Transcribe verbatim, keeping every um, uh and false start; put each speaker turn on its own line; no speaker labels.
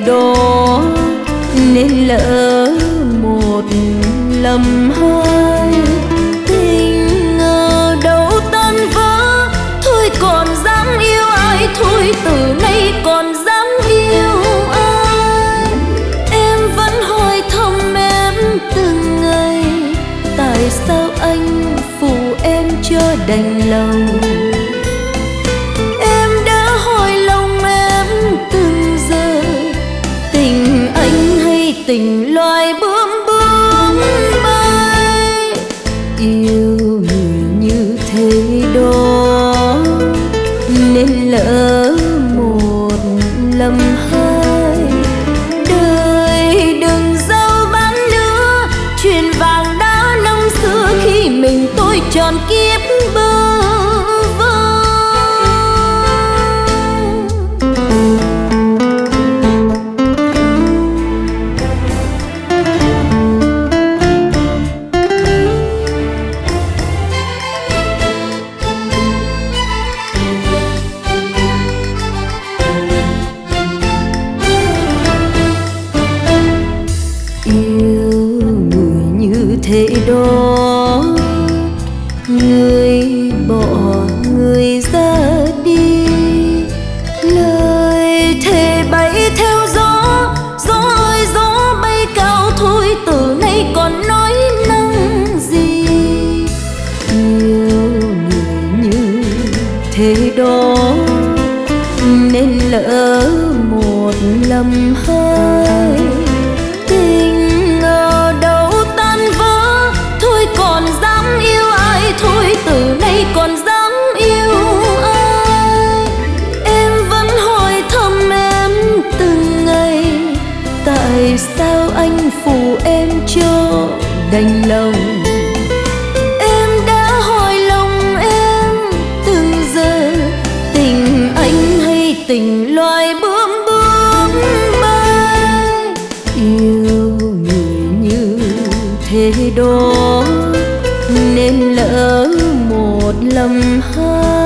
đó nên lỡ một lầm hai. Tình ở đâu tan vỡ, thôi còn dám yêu ai, thôi từ nay còn dám yêu ai. Em vẫn hỏi thăm em từng ngày, tại sao anh phụ em cho đành lòng. Em đã hỏi lòng em từng giờ, tình anh hay tình loài bướm bướm bay. Yêu người như thế đó nên lỡ một lầm hai. Đời đừng dâu bán nữa, chuyện vàng đã năm xưa khi mình tôi tròn kiếp bơ vơ. Thế đó người bỏ người ra đi, lời thề bay theo gió. Gió ơi gió bay cao, thôi từ nay còn nói năng gì. Yêu người như thế đó nên lỡ một lầm hai. Thôi từ nay còn dám yêu ai. Em vẫn hỏi thăm em từng ngày, tại sao anh phụ em cho đành lòng. Em đã hỏi lòng em từng giờ, tình anh hay tình loài bướm bướm bay. Yêu người như thế đó nên lỡ một lầm hai.